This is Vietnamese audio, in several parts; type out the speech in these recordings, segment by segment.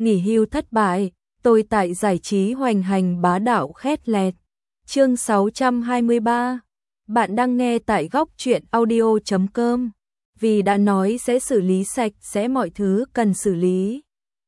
nghỉ hưu thất bại, tôi tại giải trí hoành hành bá đạo khét lẹt. Chương 623. Bạn đang nghe tại góc truyện audio.com. Vì đã nói sẽ xử lý sạch sẽ mọi thứ cần xử lý.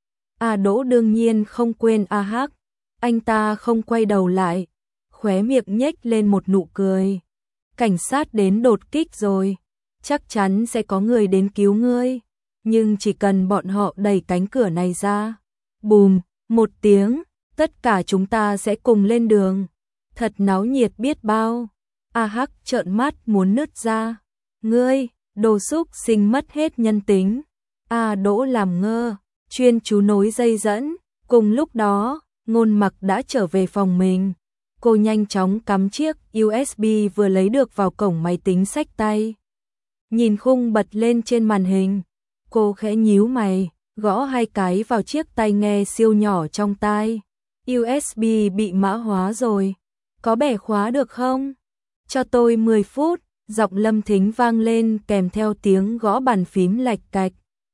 A Đỗ đương nhiên không quên A Hắc. Anh ta không quay đầu lại, khóe miệng nhếch lên một nụ cười. Cảnh sát đến đột kích rồi, chắc chắn sẽ có người đến cứu ngươi, nhưng chỉ cần bọn họ đẩy cánh cửa này ra, bùm, một tiếng, tất cả chúng ta sẽ cùng lên đường. Thật náo nhiệt biết bao. A Hắc trợn mắt muốn nứt ra. Ngươi, đồ xúc sinh mất hết nhân tính. A Đỗ làm ngơ, chuyên chú nối dây dẫn. Cùng lúc đó, Ngôn Mặc đã trở về phòng mình. Cô nhanh chóng cắm chiếc USB vừa lấy được vào cổng máy tính xách tay. Nhìn khung bật lên trên màn hình, cô khẽ nhíu mày, gõ 2 cái vào chiếc tai nghe siêu nhỏ trong tai. USB bị mã hóa rồi, có bẻ khóa được không? Cho tôi 10 phút, giọng Lâm Thính vang lên kèm theo tiếng gõ bàn phím lạch cạch.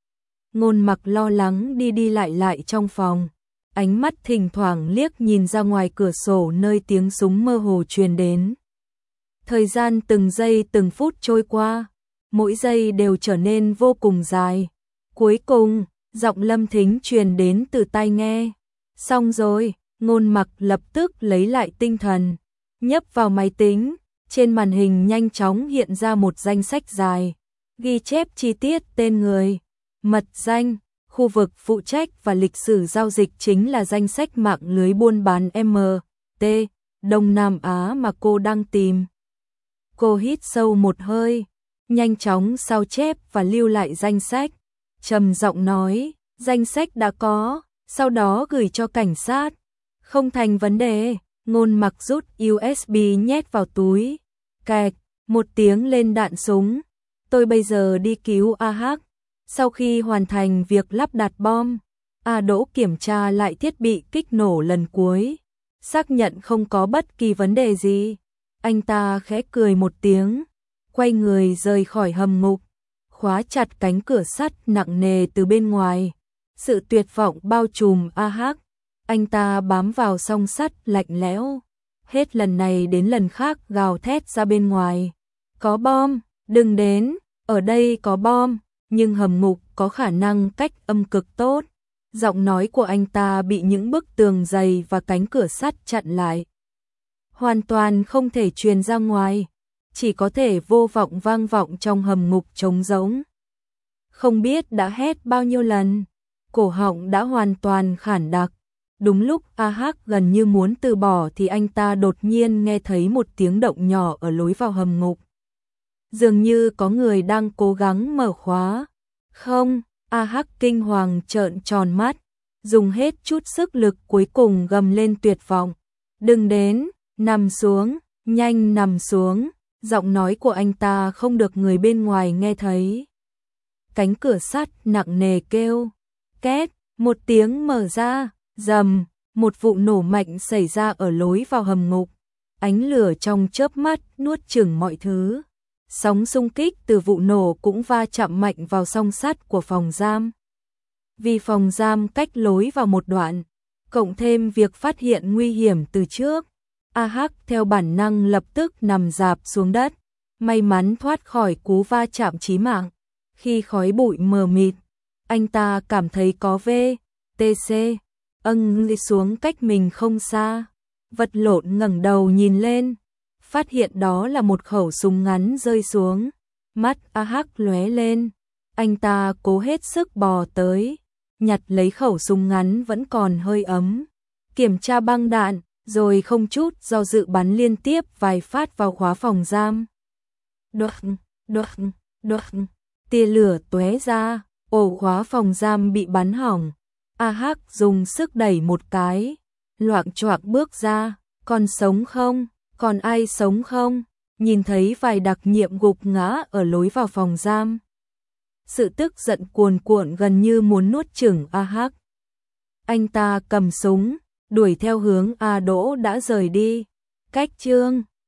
Ngôn Mặc lo lắng đi lại trong phòng, ánh mắt thỉnh thoảng liếc nhìn ra ngoài cửa sổ nơi tiếng súng mơ hồ truyền đến. Thời gian từng giây từng phút trôi qua, mỗi giây đều trở nên vô cùng dài. Cuối cùng, giọng Lâm Thính truyền đến từ tai nghe. Xong rồi, Ngôn Mặc lập tức lấy lại tinh thần, nhấp vào máy tính, trên màn hình nhanh chóng hiện ra một danh sách dài, ghi chép chi tiết tên người, mật danh, khu vực phụ trách và lịch sử giao dịch chính là danh sách mạng lưới buôn bán MT, Đông Nam Á mà cô đang tìm. Cô hít sâu một hơi, nhanh chóng sao chép và lưu lại danh sách, trầm giọng nói, danh sách đã có, sau đó gửi cho cảnh sát. Không thành vấn đề. Ngôn Mặc rút USB nhét vào túi. Kẹt, một tiếng lên đạn súng. Tôi bây giờ đi cứu A Hắc. Sau khi hoàn thành việc lắp đặt bom, A Đỗ kiểm tra lại thiết bị kích nổ lần cuối, xác nhận không có bất kỳ vấn đề gì. Anh ta khẽ cười một tiếng, quay người rời khỏi hầm ngục, khóa chặt cánh cửa sắt nặng nề từ bên ngoài. Sự tuyệt vọng bao trùm A Hắc. Anh ta bám vào song sắt lạnh lẽo, hết lần này đến lần khác gào thét ra bên ngoài. Có bom, đừng đến, ở đây có bom, nhưng hầm ngục có khả năng cách âm cực tốt. Giọng nói của anh ta bị những bức tường dày và cánh cửa sắt chặn lại. Hoàn toàn không thể truyền ra ngoài, chỉ có thể vô vọng vang vọng trong hầm ngục trống rỗng. Không biết đã hét bao nhiêu lần, cổ họng đã hoàn toàn khản đặc. Đúng lúc A Hắc gần như muốn từ bỏ thì anh ta đột nhiên nghe thấy một tiếng động nhỏ ở lối vào hầm ngục. Dường như có người đang cố gắng mở khóa. Không, A Hắc kinh hoàng trợn tròn mắt, dùng hết chút sức lực cuối cùng gầm lên tuyệt vọng. Đừng đến, nằm xuống, nhanh nằm xuống. Giọng nói của anh ta không được người bên ngoài nghe thấy. Cánh cửa sắt nặng nề kêu, két, một tiếng mở ra. Rầm, một vụ nổ mạnh xảy ra ở lối vào hầm ngục. Ánh lửa trong chớp mắt nuốt chửng mọi thứ. Sóng xung kích từ vụ nổ cũng va chạm mạnh vào song sắt của phòng giam. Vì phòng giam cách lối vào một đoạn, cộng thêm việc phát hiện nguy hiểm từ trước, A Hắc theo bản năng lập tức nằm rạp xuống đất, may mắn thoát khỏi cú va chạm chí mạng. Khi khói bụi mờ mịt, anh ta cảm thấy có VTC đi xuống cách mình không xa. Vật lộn ngẩng đầu nhìn lên, phát hiện đó là một khẩu súng ngắn rơi xuống. Mắt A Hắc lóe lên, anh ta cố hết sức bò tới, nhặt lấy khẩu súng ngắn vẫn còn hơi ấm, kiểm tra băng đạn, rồi không chút do dự bắn liên tiếp vài phát vào khóa phòng giam. Đoạt, tia lửa tóe ra, ổ khóa phòng giam bị bắn hỏng. A Hắc dùng sức đẩy một cái, loạng choạng bước ra. Còn sống không? Còn ai sống không? Nhìn thấy vài đặc nhiệm gục ngã ở lối vào phòng giam. Sự tức giận cuồn cuộn gần như muốn nuốt chửng A Hắc. Anh ta cầm súng, đuổi theo hướng A Đỗ đã rời đi. Cách chương